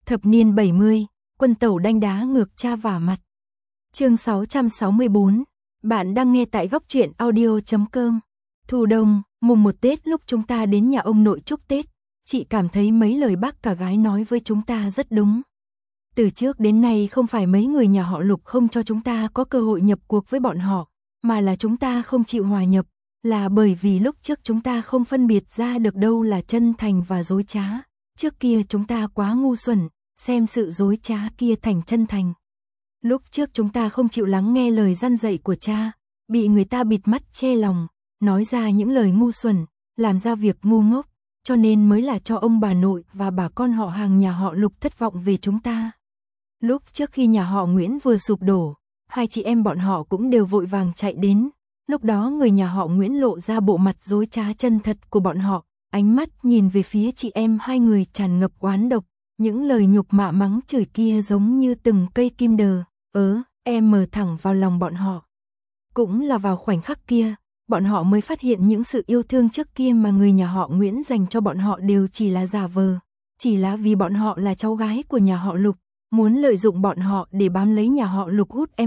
Thập niên 70, quân tẩu đanh đá ngược cha vả mặt. Chương 664, bạn đang nghe tại góc truyện audio.com. Thu đông, mùng 1 Tết lúc chúng ta đến nhà ông nội chúc Tết, chị cảm thấy mấy lời bác cả gái nói với chúng ta rất đúng. Từ trước đến nay không phải mấy người nhà họ Lục không cho chúng ta có cơ hội nhập cuộc với bọn họ, mà là chúng ta không chịu hòa nhập, là bởi vì lúc trước chúng ta không phân biệt ra được đâu là chân thành và dối trá. Trước kia chúng ta quá ngu xuẩn, xem sự dối trá kia thành chân thành. Lúc trước chúng ta không chịu lắng nghe lời răn dạy của cha, bị người ta bịt mắt che lòng, nói ra những lời ngu xuẩn, làm ra việc ngu ngốc, cho nên mới là cho ông bà nội và bà con họ hàng nhà họ Lục thất vọng về chúng ta. Lúc trước khi nhà họ Nguyễn vừa sụp đổ, hai chị em bọn họ cũng đều vội vàng chạy đến. Lúc đó người nhà họ Nguyễn lộ ra bộ mặt dối trá chân thật của bọn họ, ánh mắt nhìn về phía chị em hai người tràn ngập oán độc, những lời nhục mạ mắng chửi kia giống như từng cây kim đờ, mở thẳng vào lòng bọn họ. Cũng là vào khoảnh khắc kia, bọn họ mới phát hiện những sự yêu thương trước kia mà người nhà họ Nguyễn dành cho bọn họ đều chỉ là giả vờ, chỉ là vì bọn họ là cháu gái của nhà họ Lục, muốn lợi dụng bọn họ để bám lấy nhà họ Lục hút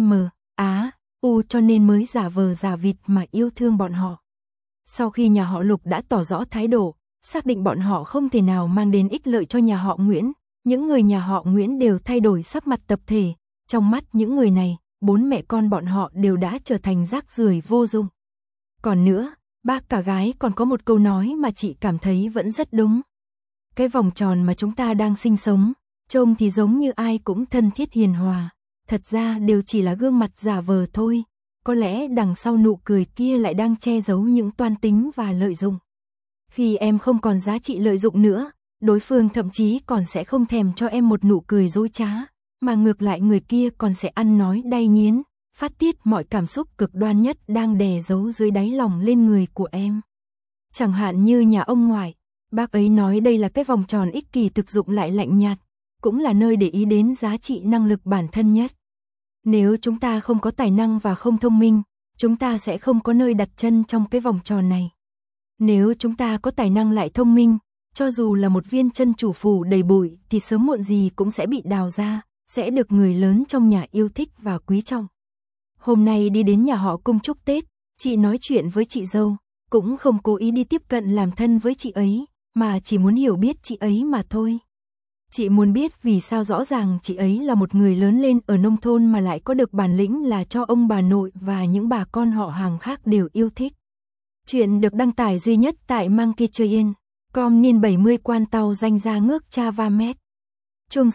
cho nên mới giả vờ giả vịt mà yêu thương bọn họ. Sau khi nhà họ Lục đã tỏ rõ thái độ, xác định bọn họ không thể nào mang đến ích lợi cho nhà họ Nguyễn, những người nhà họ Nguyễn đều thay đổi sắc mặt tập thể, trong mắt những người này, bốn mẹ con bọn họ đều đã trở thành rác rưởi vô dụng. Còn nữa, bác cả gái còn có một câu nói mà chị cảm thấy vẫn rất đúng. Cái vòng tròn mà chúng ta đang sinh sống, trông thì giống như ai cũng thân thiết hiền hòa, thật ra đều chỉ là gương mặt giả vờ thôi, có lẽ đằng sau nụ cười kia lại đang che giấu những toan tính và lợi dụng. Khi em không còn giá trị lợi dụng nữa, đối phương thậm chí còn sẽ không thèm cho em một nụ cười dối trá, mà ngược lại người kia còn sẽ ăn nói đay nghiến, phát tiết mọi cảm xúc cực đoan nhất đang đè giấu dưới đáy lòng lên người của em. Chẳng hạn như nhà ông ngoại, bác ấy nói đây là cái vòng tròn ích kỷ thực dụng lại lạnh nhạt, cũng là nơi để ý đến giá trị năng lực bản thân nhất. Nếu chúng ta không có tài năng và không thông minh, chúng ta sẽ không có nơi đặt chân trong cái vòng tròn này. Nếu chúng ta có tài năng lại thông minh, cho dù là một viên chân chủ phủ đầy bụi thì sớm muộn gì cũng sẽ bị đào ra, sẽ được người lớn trong nhà yêu thích và quý trọng. Hôm nay đi đến nhà họ Cung chúc Tết, chị nói chuyện với chị dâu, cũng không cố ý đi tiếp cận làm thân với chị ấy, mà chỉ muốn hiểu biết chị ấy mà thôi. Chị muốn biết vì sao rõ ràng chị ấy là một người lớn lên ở nông thôn mà lại có được bản lĩnh là cho ông bà nội và những bà con họ hàng khác đều yêu thích. Chuyện được đăng tải duy nhất tại Mankichoyen.com niên 70 quan tàu danh ra ngước cha va mét. Chương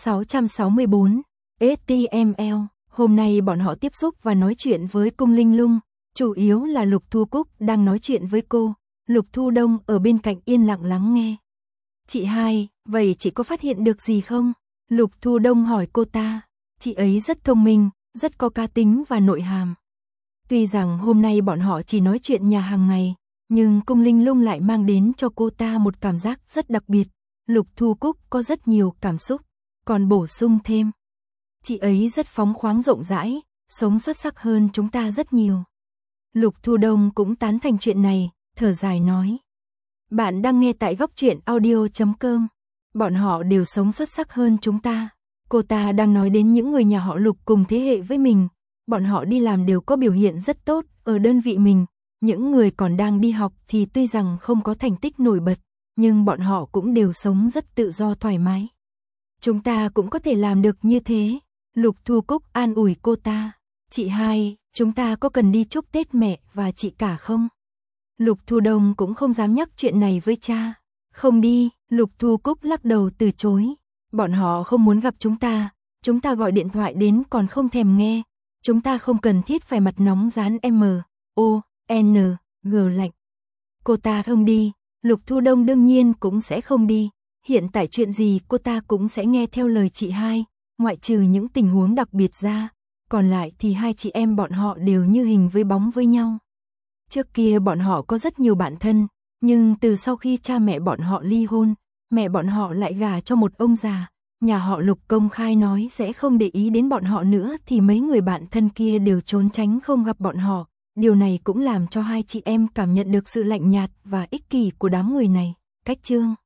664, HTML. Hôm nay bọn họ tiếp xúc và nói chuyện với Cung Linh Lung, chủ yếu là Lục Thu Cúc đang nói chuyện với cô, Lục Thu Đông ở bên cạnh yên lặng lắng nghe. Chị hai, vậy chị có phát hiện được gì không? Lục Thu Đông hỏi cô ta. Chị ấy rất thông minh, rất có cá tính và nội hàm. Tuy rằng hôm nay bọn họ chỉ nói chuyện nhà hàng ngày, nhưng Cung Linh Lung lại mang đến cho cô ta một cảm giác rất đặc biệt. Lục Thu Cúc có rất nhiều cảm xúc, còn bổ sung thêm. Chị ấy rất phóng khoáng rộng rãi, sống xuất sắc hơn chúng ta rất nhiều. Lục Thu Đông cũng tán thành chuyện này, thở dài nói. Bạn đang nghe tại góc truyện audio.com. Bọn họ đều sống xuất sắc hơn chúng ta. Cô ta đang nói đến những người nhà họ Lục cùng thế hệ với mình. Bọn họ đi làm đều có biểu hiện rất tốt ở đơn vị mình. Những người còn đang đi học thì tuy rằng không có thành tích nổi bật, nhưng bọn họ cũng đều sống rất tự do thoải mái. Chúng ta cũng có thể làm được như thế. Lục Thu Cúc an ủi cô ta. Chị hai, chúng ta có cần đi chúc Tết mẹ và chị cả không? Lục Thu Đông cũng không dám nhắc chuyện này với cha. Không đi, Lục Thu Cúc lắc đầu từ chối. Bọn họ không muốn gặp chúng ta gọi điện thoại đến còn không thèm nghe. Chúng ta không cần thiết phải mặt nóng dán MONG lạnh. Cô ta không đi, Lục Thu Đông đương nhiên cũng sẽ không đi. Hiện tại chuyện gì cô ta cũng sẽ nghe theo lời chị hai, ngoại trừ những tình huống đặc biệt ra. Còn lại thì hai chị em bọn họ đều như hình với bóng với nhau. Trước kia bọn họ có rất nhiều bạn thân, nhưng từ sau khi cha mẹ bọn họ ly hôn, mẹ bọn họ lại gả cho một ông già, nhà họ Lục công khai nói sẽ không để ý đến bọn họ nữa thì mấy người bạn thân kia đều trốn tránh không gặp bọn họ. Điều này cũng làm cho hai chị em cảm nhận được sự lạnh nhạt và ích kỷ của đám người này. Cách chương